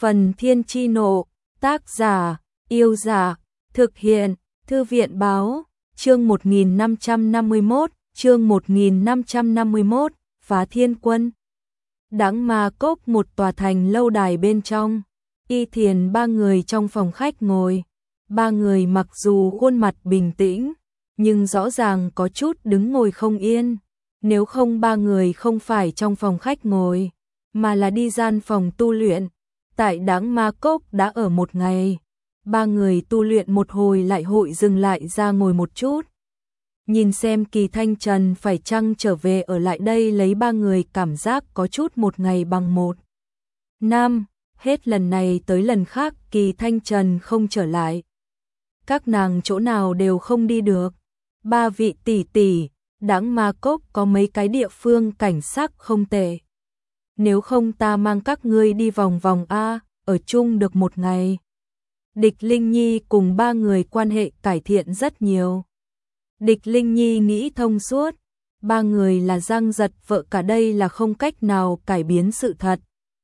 Phần Thiên Chi Nộ, tác giả, Yêu Giả, thực hiện, Thư viện Báo, chương 1551, Phá Thiên Quân. Đãng Ma Cốc, một tòa thành lâu đài bên trong, Y Thiền ba người trong phòng khách ngồi. Ba người mặc dù khuôn mặt bình tĩnh, nhưng rõ ràng có chút đứng ngồi không yên. Nếu không ba người không phải trong phòng khách ngồi, mà là đi gian phòng tu luyện. Tại Đãng Ma Cốc đã ở một ngày, ba người tu luyện một hồi lại hội dừng lại ra ngồi một chút. Nhìn xem Kỳ Thanh Trần phải chăng trở về ở lại đây, lấy ba người cảm giác có chút một ngày bằng một năm, hết lần này tới lần khác Kỳ Thanh Trần không trở lại. Các nàng chỗ nào đều không đi được. Ba vị tỷ tỷ, Đãng Ma Cốc có mấy cái địa phương cảnh sắc không tệ. Nếu không ta mang các ngươi đi vòng vòng a, ở chung được một ngày. Địch Linh Nhi cùng ba người quan hệ cải thiện rất nhiều. Địch Linh Nhi nghĩ thông suốt, ba người là Giang Giật vợ cả, đây là không cách nào cải biến sự thật.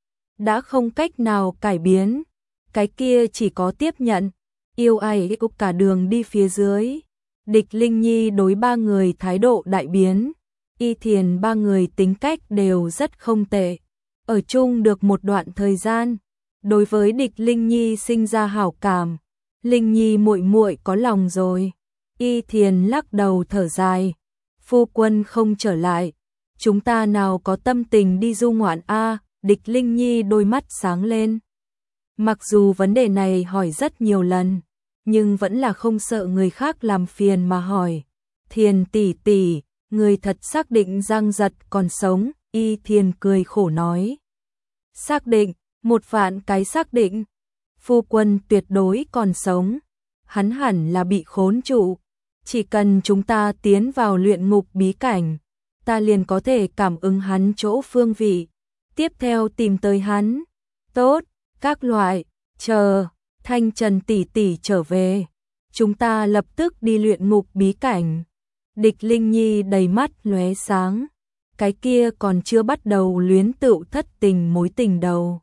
Đã không cách nào cải biến, cái kia chỉ có tiếp nhận, yêu ai cục cả đường đi phía dưới. Địch Linh Nhi đối ba người thái độ đại biến, Y Thiền ba người tính cách đều rất không tệ. Ở chung được một đoạn thời gian, đối với Địch Linh Nhi sinh ra hảo cảm. Linh Nhi muội muội có lòng rồi. Y Thiền lắc đầu thở dài, phu quân không trở lại, chúng ta nào có tâm tình đi du ngoạn a. Địch Linh Nhi đôi mắt sáng lên. Mặc dù vấn đề này hỏi rất nhiều lần, nhưng vẫn là không sợ người khác làm phiền mà hỏi. Thiền tỷ tỷ, người thật xác định Giang Giật còn sống? Y Thiền cười khổ nói. Xác định, 1.000.000 cái xác định. Phu quân tuyệt đối còn sống. Hắn hẳn là bị khốn trụ. Chỉ cần chúng ta tiến vào luyện ngục bí cảnh, ta liền có thể cảm ứng hắn chỗ phương vị. Tiếp theo tìm tới hắn. Tốt, các loại, chờ Thanh Trần tỷ tỷ trở về, chúng ta lập tức đi luyện ngục bí cảnh. Địch Linh Nhi đầy mắt lóe sáng, cái kia còn chưa bắt đầu luyến tựu thất tình mối tình đầu.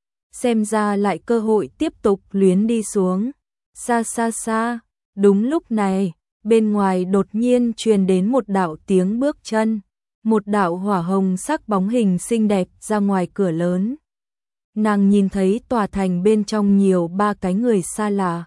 Xem ra lại cơ hội tiếp tục luyến đi xuống. Xa xa xa, đúng lúc này, bên ngoài đột nhiên truyền đến một đạo tiếng bước chân. Một đạo hỏa hồng sắc bóng hình xinh đẹp ra ngoài cửa lớn. Nàng nhìn thấy tòa thành bên trong nhiều ba cái người xa lạ.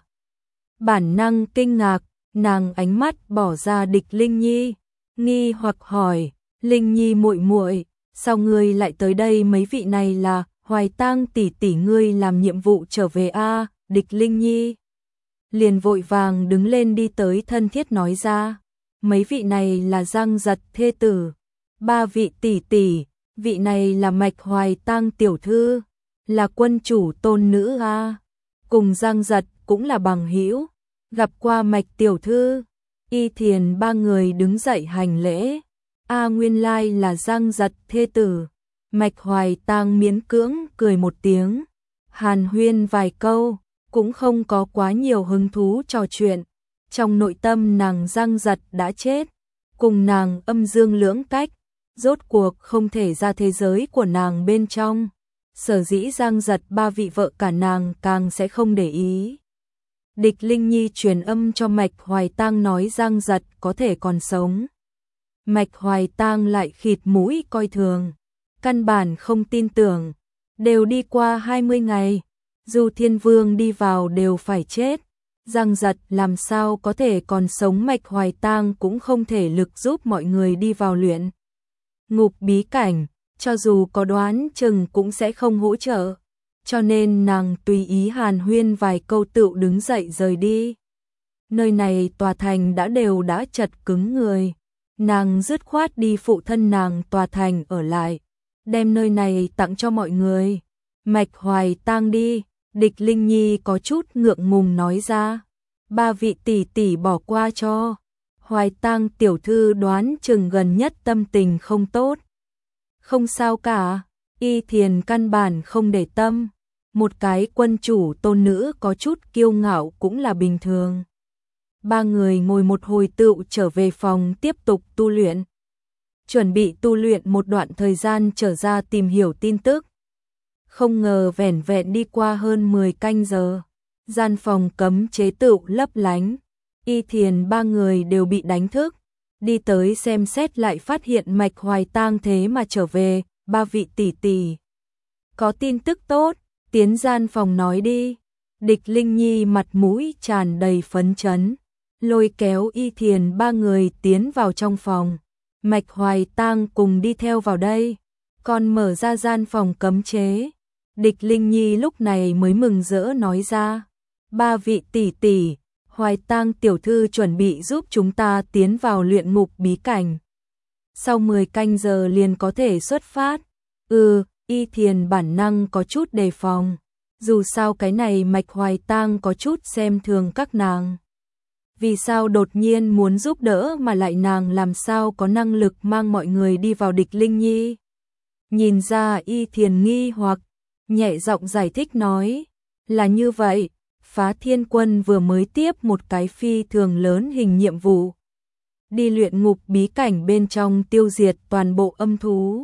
Bản năng kinh ngạc, nàng ánh mắt bỏ ra Địch Linh Nhi, nghi hoặc hỏi, Linh Nhi muội muội, sao ngươi lại tới đây? Mấy vị này là Hoài Tang tỷ tỷ ngươi làm nhiệm vụ trở về a. Địch Linh Nhi liền vội vàng đứng lên đi tới thân thiết nói ra, mấy vị này là Giang Giật thê tử. Ba vị tỷ tỷ, vị này là Mạch Hoài Tang tiểu thư, là quân chủ tôn nữ a. Cùng Giang Giật cũng là bằng hữu, gặp qua Mạch tiểu thư. Y Thiền ba người đứng dậy hành lễ. A nguyên lai là Giang Giật thê tử. Mạch Hoài Tang miễn cưỡng cười một tiếng, hàn huyên vài câu, cũng không có quá nhiều hứng thú trò chuyện. Trong nội tâm nàng Giang Giật đã chết, cùng nàng âm dương lưỡng cách, rốt cuộc không thể ra thế giới của nàng bên trong. Sở dĩ Giang Giật ba vị vợ cả nàng càng sẽ không để ý. Địch Linh Nhi truyền âm cho Mạch Hoài Tang nói Giang Giật có thể còn sống. Mạch Hoài Tang lại khịt mũi coi thường, căn bản không tin tưởng. Đều đi qua 20 ngày, dù Thiên Vương đi vào đều phải chết, Giang Giật làm sao có thể còn sống? Mạch Hoài Tang cũng không thể lực giúp mọi người đi vào luyện ngục bí cảnh, cho dù có đoán chừng cũng sẽ không hỗ trợ, cho nên nàng tùy ý hàn huyên vài câu tựu đứng dậy rời đi. Nơi này tòa thành đã chật cứng người, nàng dứt khoát đi phụ thân nàng tòa thành ở lại, đem nơi này tặng cho mọi người. Mạch Hoài Tang đi, Địch Linh Nhi có chút ngượng ngùng nói ra, ba vị tỷ tỷ bỏ qua cho. Hoài Tang tiểu thư đoán chừng gần nhất tâm tình không tốt. Không sao cả, Y Thiền căn bản không để tâm, một cái quân chủ tôn nữ có chút kiêu ngạo cũng là bình thường. Ba người ngồi một hồi tựu trở về phòng tiếp tục tu luyện. Chuẩn bị tu luyện một đoạn thời gian trở ra tìm hiểu tin tức. Không ngờ vẻn vẹn đi qua hơn 10 canh giờ, gian phòng cấm chế tựu lấp lánh, Y Thiền ba người đều bị đánh thức, đi tới xem xét lại phát hiện Mạch Hoài tang thế mà trở về, ba vị tỷ tỷ. Có tin tức tốt, tiến gian phòng nói đi. Địch Linh Nhi mặt mũi tràn đầy phấn chấn, lôi kéo Y Thiền ba người tiến vào trong phòng. Mạch Hoài tang cùng đi theo vào đây, còn mở ra gian phòng cấm chế. Địch Linh Nhi lúc này mới mừng rỡ nói ra, ba vị tỷ tỷ, Hoài tang tiểu thư chuẩn bị giúp chúng ta tiến vào luyện ngục bí cảnh. Sau 10 canh giờ liền có thể xuất phát. Y Thiền bản năng có chút đề phòng. Dù sao cái này Mạch Hoài tang có chút xem thường các nàng. Vì sao đột nhiên muốn giúp đỡ mà lại nàng làm sao có năng lực mang mọi người đi vào Địch Linh Nhi. Nhìn ra Y Thiền nghi hoặc, nhẹ giọng giải thích nói, là như vậy, Phá Thiên Quân vừa mới tiếp một cái phi thường lớn hình nhiệm vụ. Đi luyện ngục bí cảnh bên trong tiêu diệt toàn bộ âm thú.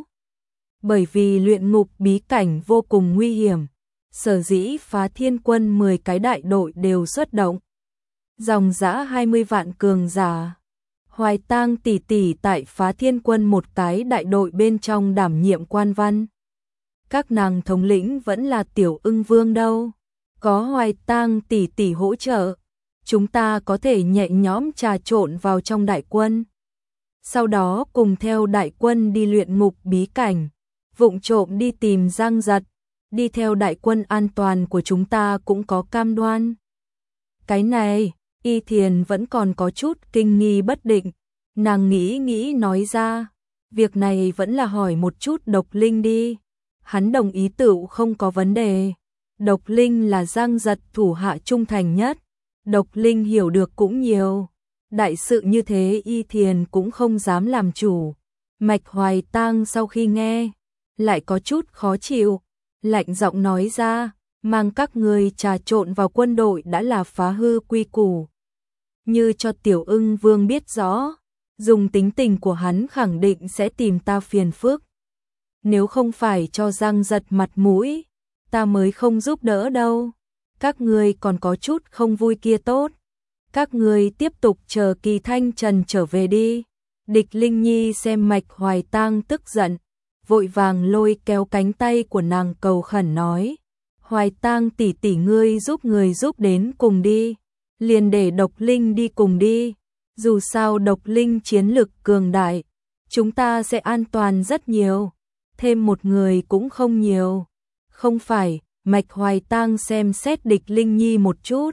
Bởi vì luyện ngục bí cảnh vô cùng nguy hiểm, sở dĩ Phá Thiên Quân 10 cái đại đội đều xuất động. Dòng dã 20 vạn cường giả. Hoài tang tỷ tỷ tại Phá Thiên Quân một cái đại đội bên trong đảm nhiệm quan văn. Các nàng thống lĩnh vẫn là Tiểu Ưng Vương đâu. Có Hoài tang tỷ tỷ hỗ trợ, chúng ta có thể nhẹ nhõm trà trộn vào trong đại quân. Sau đó cùng theo đại quân đi luyện ngục bí cảnh, vụng trộm đi tìm Giang Giật, đi theo đại quân an toàn của chúng ta cũng có cam đoan. Cái này, Y Thiền vẫn còn có chút kinh nghi bất định, nàng nghĩ nói ra, việc này vẫn là hỏi một chút Độc Linh đi. Hắn đồng ý tựu không có vấn đề. Độc Linh là Giang Giật thủ hạ trung thành nhất, Độc Linh hiểu được cũng nhiều. Đại sự như thế Y Thiền cũng không dám làm chủ. Mạch Hoài tang sau khi nghe, lại có chút khó chịu, lạnh giọng nói ra, mang các người trà trộn vào quân đội đã là phá hư quy củ. Như cho Tiểu Ưng Vương biết rõ, dùng tính tình của hắn khẳng định sẽ tìm ta phiền phức. Nếu không phải cho Giang Giật mặt mũi, ta mới không giúp đỡ đâu. Các người còn có chút không vui kia tốt. Các người tiếp tục chờ Kỳ Thanh Trần trở về đi. Địch Linh Nhi xem Mạch Hoài tang tức giận, vội vàng lôi kéo cánh tay của nàng cầu khẩn nói, Hoài tang tỷ tỷ ngươi giúp người giúp đến cùng đi, liền để Độc Linh đi cùng đi, dù sao Độc Linh chiến lực cường đại, chúng ta sẽ an toàn rất nhiều, thêm một người cũng không nhiều. Không phải, Mạch Hoài tang xem xét Địch Linh Nhi một chút,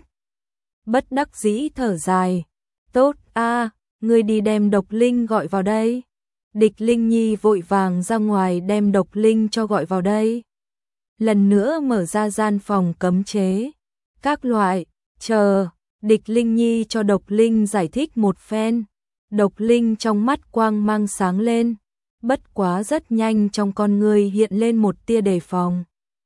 bất đắc dĩ thở dài, tốt a, ngươi đi đem Độc Linh gọi vào đây. Địch Linh Nhi vội vàng ra ngoài đem Độc Linh cho gọi vào đây. Lần nữa mở ra gian phòng cấm chế. Các loại, chờ, Địch Linh Nhi cho Độc Linh giải thích một phen. Độc Linh trong mắt quang mang sáng lên, bất quá rất nhanh trong con người hiện lên một tia đề phòng.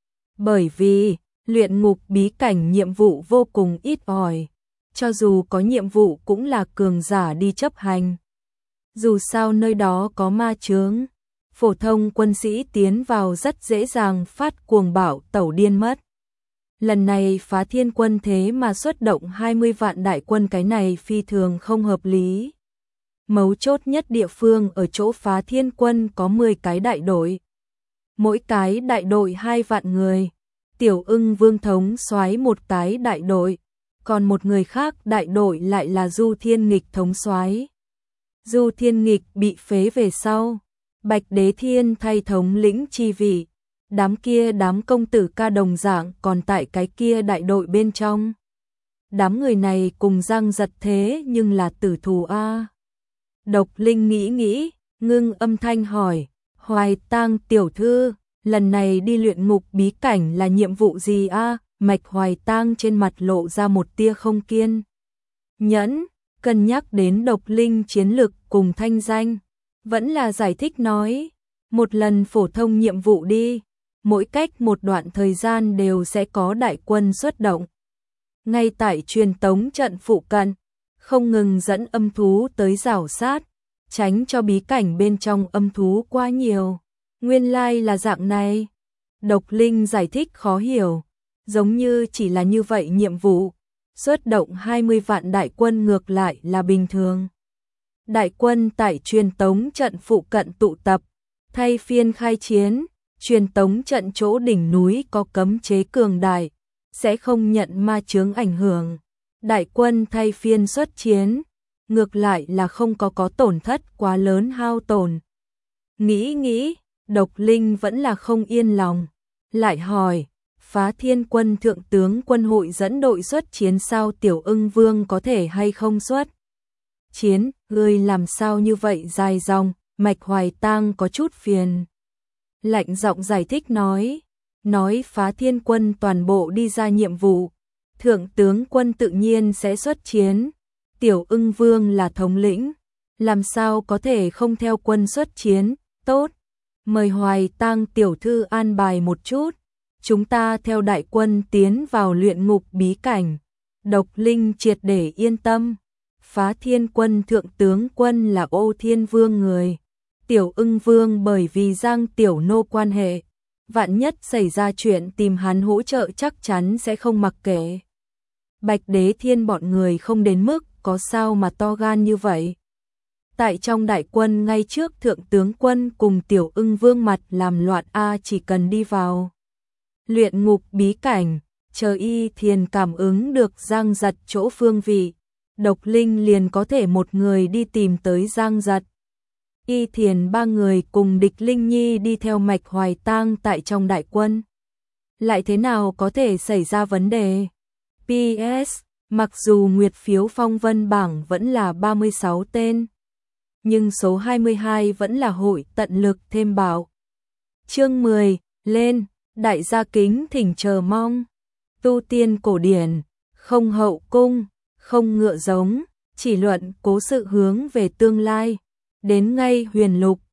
Bởi vì, luyện ngục bí cảnh nhiệm vụ vô cùng ít ỏi, cho dù có nhiệm vụ cũng là cường giả đi chấp hành. Dù sao nơi đó có ma chướng, phổ thông quân sĩ tiến vào rất dễ dàng phát cuồng bạo tẩu điên mất. Lần này Phá Thiên Quân thế mà xuất động 20 vạn đại quân, cái này phi thường không hợp lý. Mấu chốt nhất địa phương ở chỗ Phá Thiên Quân có 10 cái đại đội. Mỗi cái đại đội 2 vạn người. Tiểu Ưng Vương thống soái một cái đại đội, còn một người khác đại đội lại là Du Thiên Nghịch thống soái. Du Thiên Nghịch bị phế về sau, Bạch Đế Thiên thay thống lĩnh chi vị, đám công tử ca đồng dạng còn tại cái kia đại đội bên trong. Đám người này cùng Giang Giật thế nhưng là tử thù a. Độc Linh nghĩ, ngưng âm thanh hỏi, Hoài tang tiểu thư, lần này đi luyện ngục bí cảnh là nhiệm vụ gì a? Mạch Hoài tang trên mặt lộ ra một tia không kiên nhẫn, cân nhắc đến Độc Linh chiến lực cùng thanh danh, vẫn là giải thích nói, một lần phổ thông nhiệm vụ đi, mỗi cách một đoạn thời gian đều sẽ có đại quân xuất động. Ngay tại truyền tống trận phụ cận, không ngừng dẫn âm thú tới rảo sát, tránh cho bí cảnh bên trong âm thú quá nhiều. Nguyên lai là dạng này. Độc Linh giải thích khó hiểu, giống như chỉ là như vậy nhiệm vụ, xuất động 20 vạn đại quân ngược lại là bình thường. Đại quân tại truyền tống trận phụ cận tụ tập, thay phiên khai chiến, truyền tống trận chỗ đỉnh núi có cấm chế cường đại, sẽ không nhận ma chướng ảnh hưởng. Đại quân thay phiên xuất chiến, ngược lại là không có tổn thất quá lớn hao tổn. Nghĩ, Độc Linh vẫn là không yên lòng, lại hỏi, Phá Thiên Quân thượng tướng quân hội dẫn đội xuất chiến sao, Tiểu Ưng Vương có thể hay không xuất chiến, ngươi làm sao như vậy dài dòng, Mạch Hoài Tang có chút phiền. Lạnh giọng giải thích nói Phá Thiên Quân toàn bộ đi ra nhiệm vụ, thượng tướng quân tự nhiên sẽ xuất chiến, Tiểu Ưng Vương là thống lĩnh, làm sao có thể không theo quân xuất chiến, tốt, mời Hoài Tang tiểu thư an bài một chút, chúng ta theo đại quân tiến vào luyện ngục bí cảnh. Độc Linh triệt để yên tâm, Phá Thiên Quân thượng tướng quân là Ô Thiên Vương người, Tiểu Ưng Vương bởi vì Giang Tiểu Nô quan hệ, vạn nhất xảy ra chuyện tìm hắn hỗ trợ chắc chắn sẽ không mặc kệ. Bạch Đế Thiên bọn người không đến mức có sao mà to gan như vậy. Tại trong đại quân ngay trước thượng tướng quân cùng Tiểu Ưng Vương mặt làm loạn chỉ cần đi vào luyện ngục bí cảnh, chờ Y Thiền cảm ứng được Giang Giật chỗ phương vị, Độc Linh liền có thể một người đi tìm tới Giang Giật. Y Thiền ba người cùng Địch Linh Nhi đi theo Mạch Hoài Tang tại trong đại quân. Lại thế nào có thể xảy ra vấn đề? PS, mặc dù nguyệt phiếu phong vân bảng vẫn là 36 tên, nhưng số 22 vẫn là hội tận lực thêm bảo. Chương 10, lên, đại gia kính thỉnh chờ mong. Tu tiên cổ điển, không hậu cung, không ngựa giống, chỉ luận cố sự hướng về tương lai. Đến ngay huyền lục,